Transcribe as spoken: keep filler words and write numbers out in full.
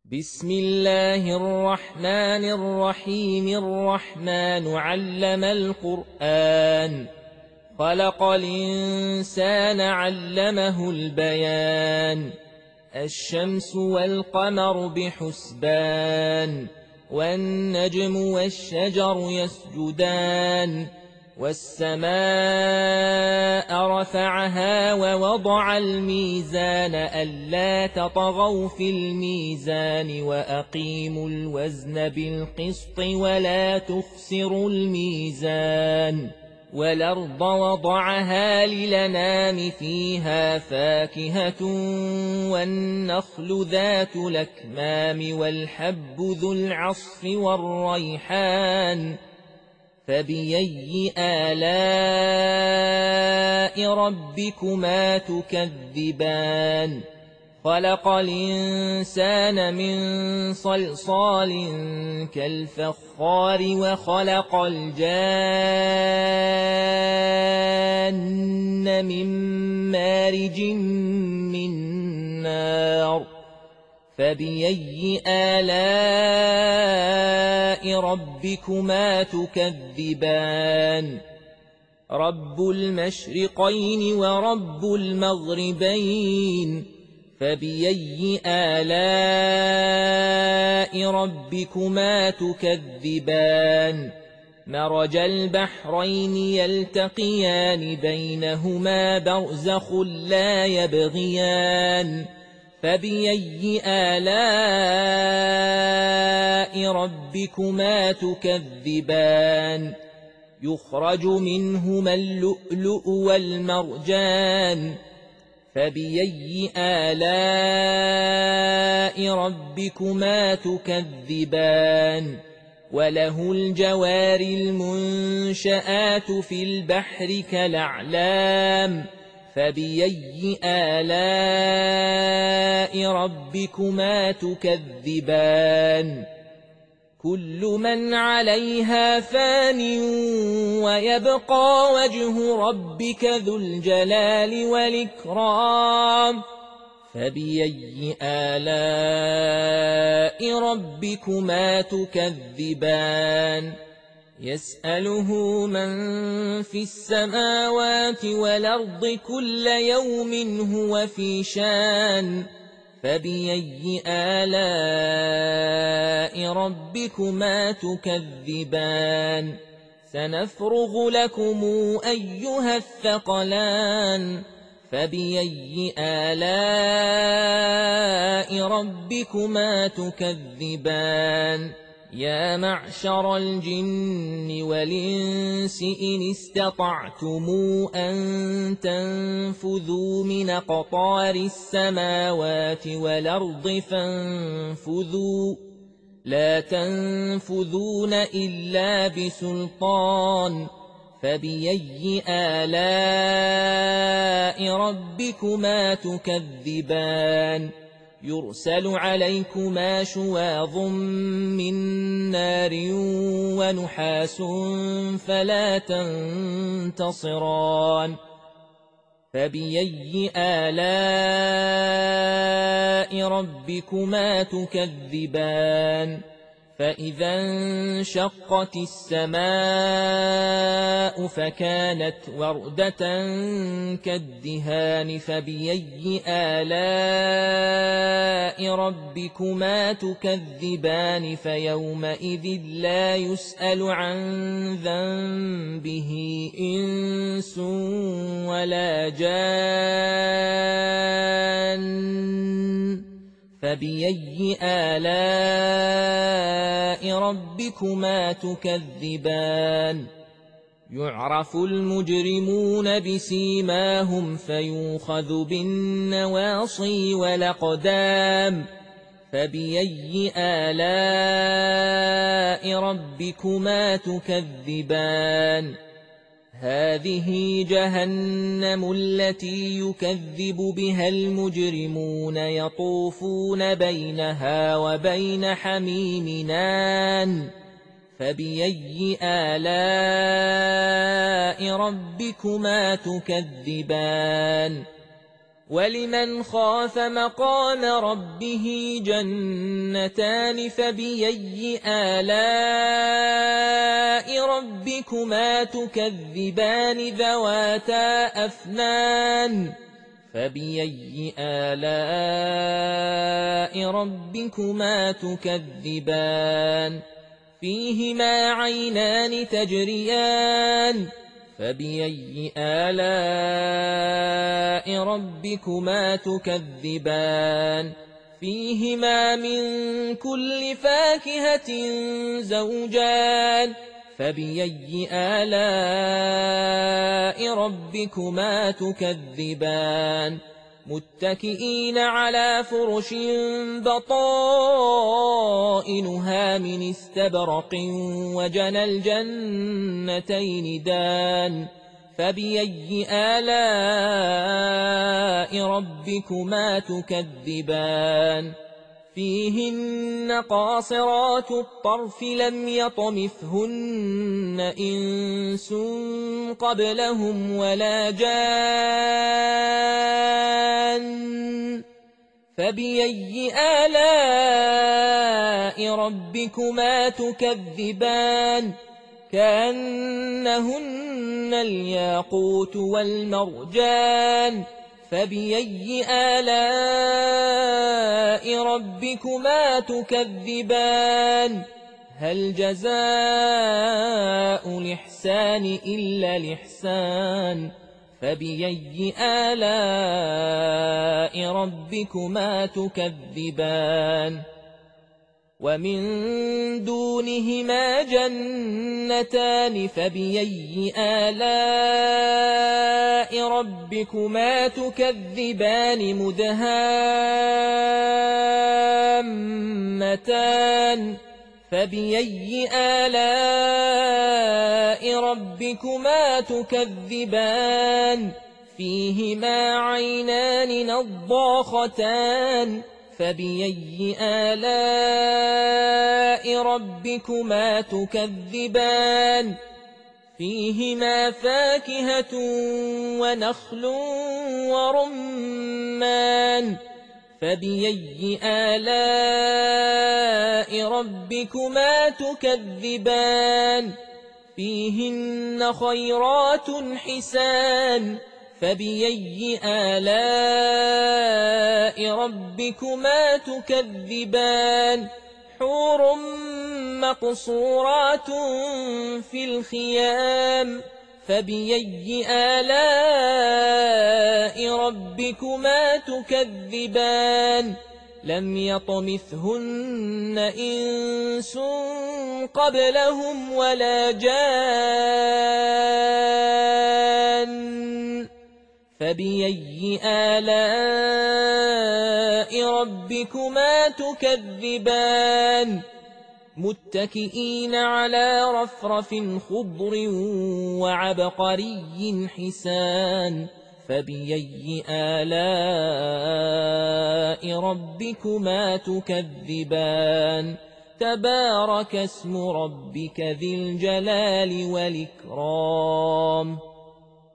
بسم الله الرحمن الرحيم الرحمن علم القرآن خلق الإنسان علمه البيان الشمس والقمر بحسبان والنجم والشجر يسجدان والسماء رفعها ووضع الميزان ألا تطغوا في الميزان وأقيموا الوزن بالقسط ولا تخسروا الميزان والأرض وضعها للأنام فيها فاكهة والنخل ذات الأكمام والحب ذو العصف والريحان فبأي آلاء ربكما تكذبان خلق الإنسان من صلصال كالفخار وخلق الجان من مارج من نار فبأي آلاء ربكما تكذبان رب المشرقين ورب المغربين فبأي آلاء ربكما تكذبان مرج البحرين يلتقيان بينهما برزخ لا يبغيان فبأي آلاء ربكما تكذبان يخرج منهما اللؤلؤ والمرجان فبأي آلاء ربكما تكذبان وله الجوار المنشآت في البحر كالأعلام فبأي آلاء ربكما تكذبان كل من عليها فان ويبقى وجه ربك ذو الجلال والإكرام فبأي آلاء ربكما تكذبان يسأله من في السماوات والأرض كل يوم هو في شان فبأي آلاء ربكما تكذبان سنفرغ لكم أيها الثقلان فبأي آلاء ربكما تكذبان يا معشر الجن والإنس إن استطعتم أن تنفذوا من أقطار السماوات والأرض فانفذوا لا تنفذون إلا بسلطان فبأي آلاء ربكما تكذبان يرسل عليكما شواظ من نار ونحاس فلا تنتصران فبأي آلاء ربكما تكذبان فإذا انشقت السماء فكانت وردة كالدهان فبأي آلاء ربكما تكذبان فيومئذ لا يسأل عن ذنبه إنس ولا جان فبأي آلاء ربكما تكذبان يعرف المجرمون بسيماهم فيوخذ بالنواصي والأقدام فبأي آلاء ربكما تكذبان هذه جهنم التي يكذب بها المجرمون يطوفون بينها وبين حميم آن فبأي آلاء ربكما تكذبان ولمن خاف مقام ربه جنتان فبأي آلاء ربكما تكذبان ذواتا أفنان فبأي آلاء ربكما تكذبان فيهما عينان تجريان فبأي آلاء ربكما تكذبان فيهما من كل فاكهة زوجان فبأي آلاء ربكما تكذبان متكئين على فرش بطائنها من استبرق وجنى الجنتين دان فبأي آلاء ربكما تكذبان فيهن قاصرات الطرف لم يطمثهن إنس قبلهم ولا جان فبأي آلاء ربكما تكذبان كأنهن الياقوت والمرجان فبأي آلاء ربكما تكذبان هل جزاء الإحسان إلا الإحسان فبأي آلاء ربكما تكذبان ومن دونهما جنتان فبأي آلاء ربكما تكذبان مدهامتان فبأي آلاء ربكما تكذبان فيهما عينان نضاختان فبأي آلاء ربكما تكذبان فيهما فاكهة ونخل ورمان فبأي آلاء ربكما تكذبان فيهن خيرات حسان فبأي آلاء ربكما تكذبان حور مقصورات في الخيام فبأي آلاء ربكما تكذبان لم يطمثهن إنس قبلهم ولا جان فبأي آلاء ربكما تكذبان متكئين على رفرف خضر وعبقري حسان فبأي آلاء ربكما تكذبان تبارك اسم ربك ذي الجلال والإكرام